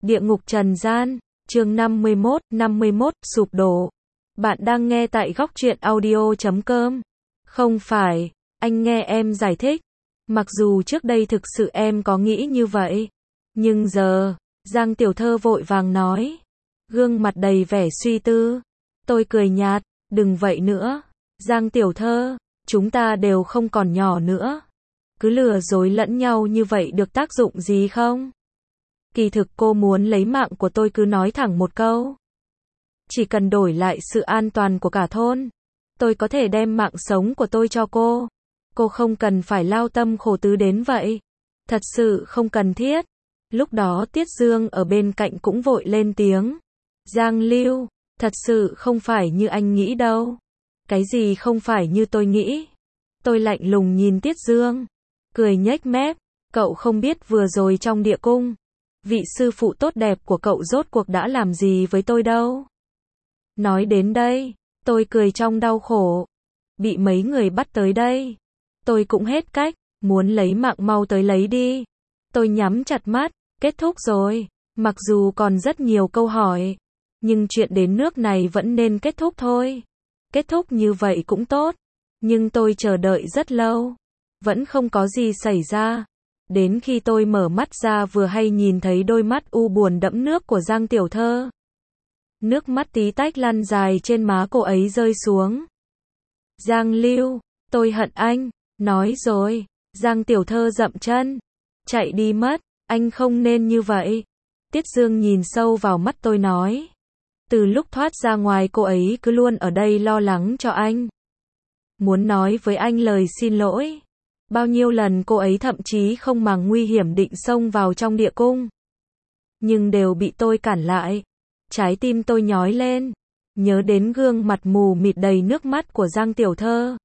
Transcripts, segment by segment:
Địa ngục trần gian, chương 51, sụp đổ. Bạn đang nghe tại góc truyện audio.com. Không phải, anh nghe em giải thích. Mặc dù trước đây thực sự em có nghĩ như vậy. Nhưng giờ, Giang Tiểu Thơ vội vàng nói. Gương mặt đầy vẻ suy tư. Tôi cười nhạt, đừng vậy nữa. Giang Tiểu Thơ, chúng ta đều không còn nhỏ nữa. Cứ lừa dối lẫn nhau như vậy được tác dụng gì không? Kỳ thực cô muốn lấy mạng của tôi cứ nói thẳng một câu. Chỉ cần đổi lại sự an toàn của cả thôn, tôi có thể đem mạng sống của tôi cho cô. Cô không cần phải lao tâm khổ tứ đến vậy. Thật sự không cần thiết. Lúc đó Tiết Dương ở bên cạnh cũng vội lên tiếng. Giang Lưu, thật sự không phải như anh nghĩ đâu. Cái gì không phải như tôi nghĩ? Tôi lạnh lùng nhìn Tiết Dương, cười nhếch mép. Cậu không biết vừa rồi trong địa cung, vị sư phụ tốt đẹp của cậu rốt cuộc đã làm gì với tôi đâu. Nói đến đây, tôi cười trong đau khổ. Bị mấy người bắt tới đây, tôi cũng hết cách, muốn lấy mạng mau tới lấy đi. Tôi nhắm chặt mắt, kết thúc rồi. Mặc dù còn rất nhiều câu hỏi, nhưng chuyện đến nước này vẫn nên kết thúc thôi. Kết thúc như vậy cũng tốt, nhưng tôi chờ đợi rất lâu, vẫn không có gì xảy ra. Đến khi tôi mở mắt ra vừa hay nhìn thấy đôi mắt u buồn đẫm nước của Giang Tiểu Thơ. Nước mắt tí tách lăn dài trên má cô ấy rơi xuống. Giang Lưu, tôi hận anh. Nói rồi, Giang Tiểu Thơ dậm chân, chạy đi mất. Anh không nên như vậy. Tiết Dương nhìn sâu vào mắt tôi nói. Từ lúc thoát ra ngoài cô ấy cứ luôn ở đây lo lắng cho anh. Muốn nói với anh lời xin lỗi. Bao nhiêu lần cô ấy thậm chí không màng nguy hiểm định xông vào trong địa cung, nhưng đều bị tôi cản lại. Trái tim tôi nhói lên, nhớ đến gương mặt mù mịt đầy nước mắt của Giang Tiểu Thơ.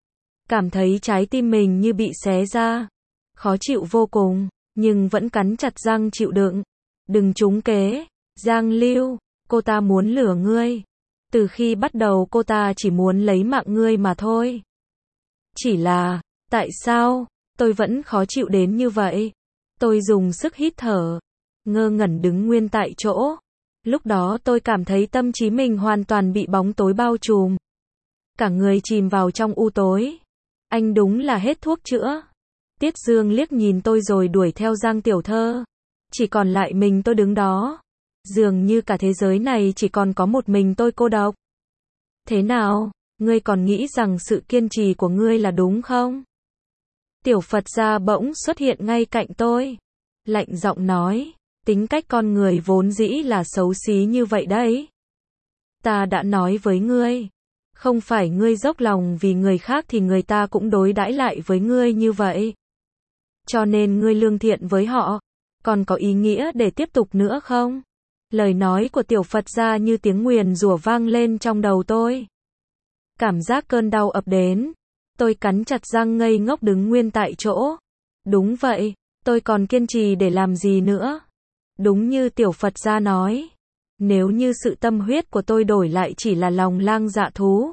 Cảm thấy trái tim mình như bị xé ra, khó chịu vô cùng, nhưng vẫn cắn chặt răng chịu đựng. Đừng trúng kế, Giang Lưu, cô ta muốn lừa ngươi. Từ khi bắt đầu cô ta chỉ muốn lấy mạng ngươi mà thôi. Chỉ là, tại sao, tôi vẫn khó chịu đến như vậy? Tôi dùng sức hít thở, ngơ ngẩn đứng nguyên tại chỗ. Lúc đó tôi cảm thấy tâm trí mình hoàn toàn bị bóng tối bao trùm. Cả người chìm vào trong u tối. Anh đúng là hết thuốc chữa. Tiết Dương liếc nhìn tôi rồi đuổi theo Giang Tiểu Thơ. Chỉ còn lại mình tôi đứng đó. Dường như cả thế giới này chỉ còn có một mình tôi cô độc. Thế nào, ngươi còn nghĩ rằng sự kiên trì của ngươi là đúng không? Tiểu Phật gia bỗng xuất hiện ngay cạnh tôi. Lạnh giọng nói, tính cách con người vốn dĩ là xấu xí như vậy đấy. Ta đã nói với ngươi, không phải ngươi dốc lòng vì người khác thì người ta cũng đối đãi lại với ngươi như vậy. Cho nên ngươi lương thiện với họ, còn có ý nghĩa để tiếp tục nữa không? Lời nói của Tiểu Phật gia như tiếng nguyền rủa vang lên trong đầu tôi. Cảm giác cơn đau ập đến. Tôi cắn chặt răng ngây ngốc đứng nguyên tại chỗ. Đúng vậy, tôi còn kiên trì để làm gì nữa? Đúng như Tiểu Phật gia nói. Nếu như sự tâm huyết của tôi đổi lại chỉ là lòng lang dạ thú,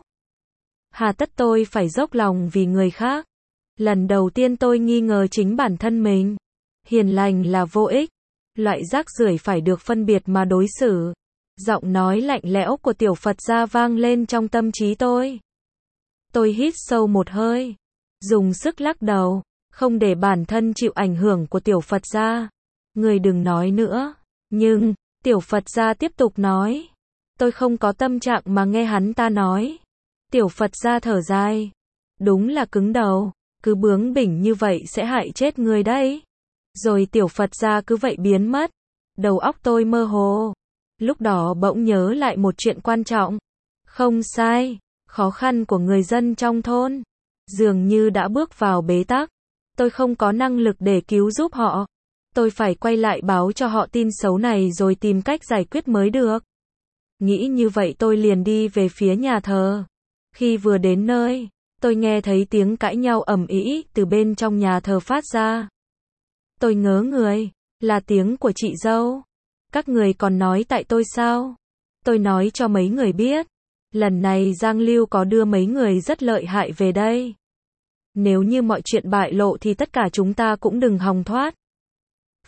hà tất tôi phải dốc lòng vì người khác? Lần đầu tiên tôi nghi ngờ chính bản thân mình. Hiền lành là vô ích. Loại rác rưởi phải được phân biệt mà đối xử. Giọng nói lạnh lẽo của Tiểu Phật gia vang lên trong tâm trí tôi. Tôi hít sâu một hơi, dùng sức lắc đầu, không để bản thân chịu ảnh hưởng của Tiểu Phật gia. Người đừng nói nữa. Nhưng, Tiểu Phật gia tiếp tục nói. Tôi không có tâm trạng mà nghe hắn ta nói. Tiểu Phật gia thở dài. Đúng là cứng đầu, cứ bướng bỉnh như vậy sẽ hại chết người đấy. Rồi Tiểu Phật gia cứ vậy biến mất. Đầu óc tôi mơ hồ. Lúc đó bỗng nhớ lại một chuyện quan trọng. Không sai, khó khăn của người dân trong thôn dường như đã bước vào bế tắc. Tôi không có năng lực để cứu giúp họ. Tôi phải quay lại báo cho họ tin xấu này rồi tìm cách giải quyết mới được. Nghĩ như vậy tôi liền đi về phía nhà thờ. Khi vừa đến nơi, tôi nghe thấy tiếng cãi nhau ầm ĩ từ bên trong nhà thờ phát ra. Tôi ngớ người, là tiếng của chị dâu. Các người còn nói tại tôi sao? Tôi nói cho mấy người biết. Lần này Giang Lưu có đưa mấy người rất lợi hại về đây. Nếu như mọi chuyện bại lộ thì tất cả chúng ta cũng đừng hòng thoát.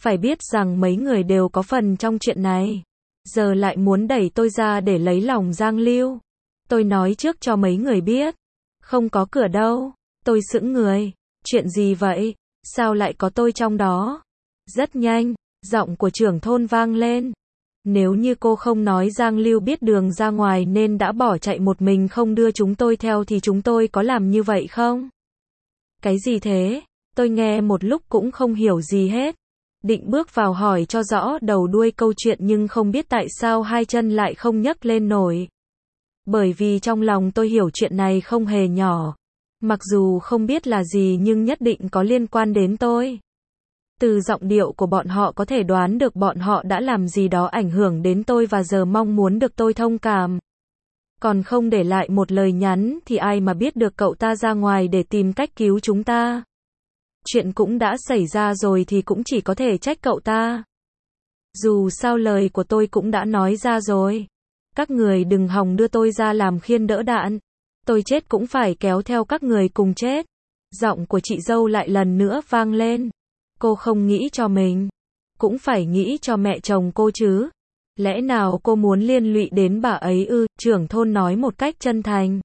Phải biết rằng mấy người đều có phần trong chuyện này. Giờ lại muốn đẩy tôi ra để lấy lòng Giang Lưu. Tôi nói trước cho mấy người biết. Không có cửa đâu. Tôi sững người. Chuyện gì vậy? Sao lại có tôi trong đó? Rất nhanh, giọng của trưởng thôn vang lên. Nếu như cô không nói Giang Lưu biết đường ra ngoài nên đã bỏ chạy một mình không đưa chúng tôi theo thì chúng tôi có làm như vậy không? Cái gì thế? Tôi nghe một lúc cũng không hiểu gì hết. Định bước vào hỏi cho rõ đầu đuôi câu chuyện nhưng không biết tại sao hai chân lại không nhấc lên nổi. Bởi vì trong lòng tôi hiểu chuyện này không hề nhỏ. Mặc dù không biết là gì nhưng nhất định có liên quan đến tôi. Từ giọng điệu của bọn họ có thể đoán được bọn họ đã làm gì đó ảnh hưởng đến tôi và giờ mong muốn được tôi thông cảm. Còn không để lại một lời nhắn thì ai mà biết được cậu ta ra ngoài để tìm cách cứu chúng ta. Chuyện cũng đã xảy ra rồi thì cũng chỉ có thể trách cậu ta. Dù sao lời của tôi cũng đã nói ra rồi. Các người đừng hòng đưa tôi ra làm khiên đỡ đạn. Tôi chết cũng phải kéo theo các người cùng chết. Giọng của chị dâu lại lần nữa vang lên. Cô không nghĩ cho mình, cũng phải nghĩ cho mẹ chồng cô chứ. Lẽ nào cô muốn liên lụy đến bà ấy ư? Trưởng thôn nói một cách chân thành.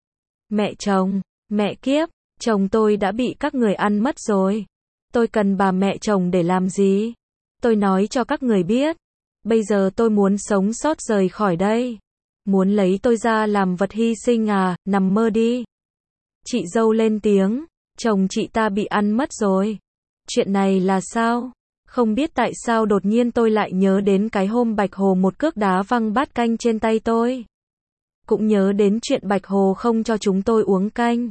Mẹ chồng, mẹ kiếp, chồng tôi đã bị các người ăn mất rồi. Tôi cần bà mẹ chồng để làm gì? Tôi nói cho các người biết. Bây giờ tôi muốn sống sót rời khỏi đây. Muốn lấy tôi ra làm vật hy sinh à? Nằm mơ đi. Chị dâu lên tiếng. Chồng chị ta bị ăn mất rồi. Chuyện này là sao? Không biết tại sao đột nhiên tôi lại nhớ đến cái hôm Bạch Hồ một cước đá văng bát canh trên tay tôi. Cũng nhớ đến chuyện Bạch Hồ không cho chúng tôi uống canh.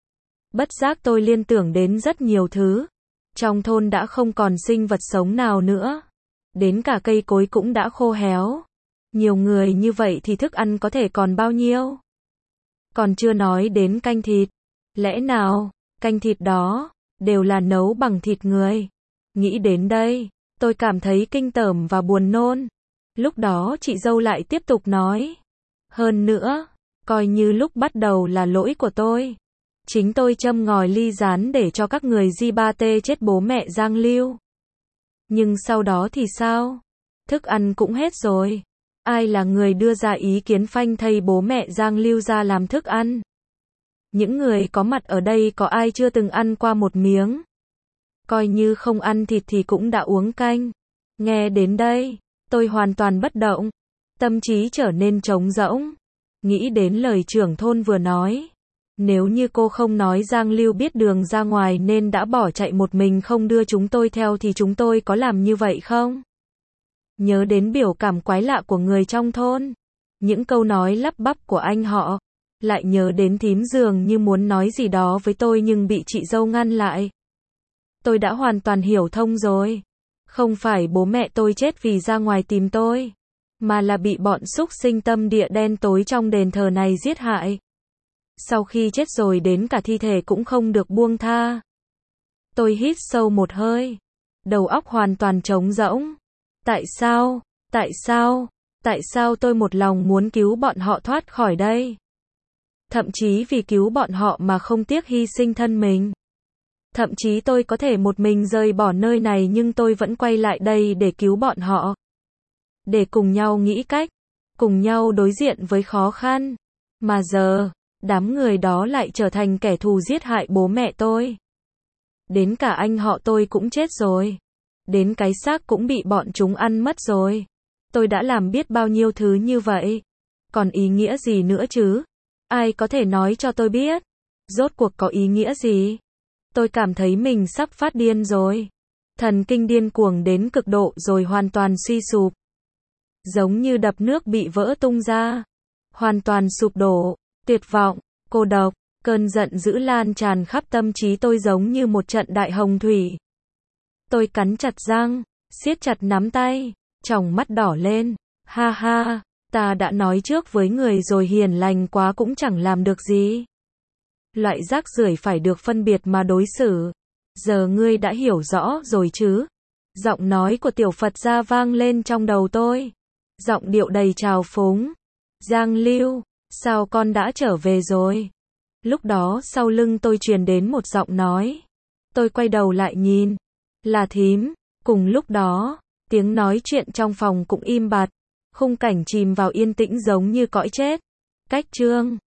Bất giác tôi liên tưởng đến rất nhiều thứ. Trong thôn đã không còn sinh vật sống nào nữa. Đến cả cây cối cũng đã khô héo. Nhiều người như vậy thì thức ăn có thể còn bao nhiêu? Còn chưa nói đến canh thịt. Lẽ nào, canh thịt đó đều là nấu bằng thịt người? Nghĩ đến đây, tôi cảm thấy kinh tởm và buồn nôn. Lúc đó chị dâu lại tiếp tục nói. Hơn nữa, coi như lúc bắt đầu là lỗi của tôi. Chính tôi châm ngòi ly gián để cho các người di ba tê chết bố mẹ Giang Lưu. Nhưng sau đó thì sao? Thức ăn cũng hết rồi. Ai là người đưa ra ý kiến phanh thây bố mẹ Giang Lưu ra làm thức ăn? Những người có mặt ở đây có ai chưa từng ăn qua một miếng? Coi như không ăn thịt thì cũng đã uống canh. Nghe đến đây, tôi hoàn toàn bất động. Tâm trí trở nên trống rỗng. Nghĩ đến lời trưởng thôn vừa nói. Nếu như cô không nói Giang Lưu biết đường ra ngoài nên đã bỏ chạy một mình không đưa chúng tôi theo thì chúng tôi có làm như vậy không? Nhớ đến biểu cảm quái lạ của người trong thôn. Những câu nói lắp bắp của anh họ. Lại nhớ đến thím dường như muốn nói gì đó với tôi nhưng bị chị dâu ngăn lại. Tôi đã hoàn toàn hiểu thông rồi. Không phải bố mẹ tôi chết vì ra ngoài tìm tôi, mà là bị bọn súc sinh tâm địa đen tối trong đền thờ này giết hại. Sau khi chết rồi đến cả thi thể cũng không được buông tha. Tôi hít sâu một hơi. Đầu óc hoàn toàn trống rỗng. Tại sao? Tại sao? Tại sao tôi một lòng muốn cứu bọn họ thoát khỏi đây? Thậm chí vì cứu bọn họ mà không tiếc hy sinh thân mình. Thậm chí tôi có thể một mình rời bỏ nơi này nhưng tôi vẫn quay lại đây để cứu bọn họ. Để cùng nhau nghĩ cách, cùng nhau đối diện với khó khăn. Mà giờ, đám người đó lại trở thành kẻ thù giết hại bố mẹ tôi. Đến cả anh họ tôi cũng chết rồi. Đến cái xác cũng bị bọn chúng ăn mất rồi. Tôi đã làm biết bao nhiêu thứ như vậy. Còn ý nghĩa gì nữa chứ? Ai có thể nói cho tôi biết? Rốt cuộc có ý nghĩa gì? Tôi cảm thấy mình sắp phát điên rồi. Thần kinh điên cuồng đến cực độ rồi hoàn toàn suy sụp. Giống như đập nước bị vỡ tung ra. Hoàn toàn sụp đổ, tuyệt vọng, cô độc, cơn giận dữ lan tràn khắp tâm trí tôi giống như một trận đại hồng thủy. Tôi cắn chặt răng, siết chặt nắm tay, tròng mắt đỏ lên. Ha ha, ta đã nói trước với người rồi, hiền lành quá cũng chẳng làm được gì. Loại rác rưởi phải được phân biệt mà đối xử. Giờ ngươi đã hiểu rõ rồi chứ? Giọng nói của tiểu Phật gia vang lên trong đầu tôi. Giọng điệu đầy trào phúng. Giang Lưu, sao con đã trở về rồi? Lúc đó sau lưng tôi truyền đến một giọng nói. Tôi quay đầu lại nhìn. Là thím. Cùng lúc đó, tiếng nói chuyện trong phòng cũng im bặt, khung cảnh chìm vào yên tĩnh giống như cõi chết. Cách chương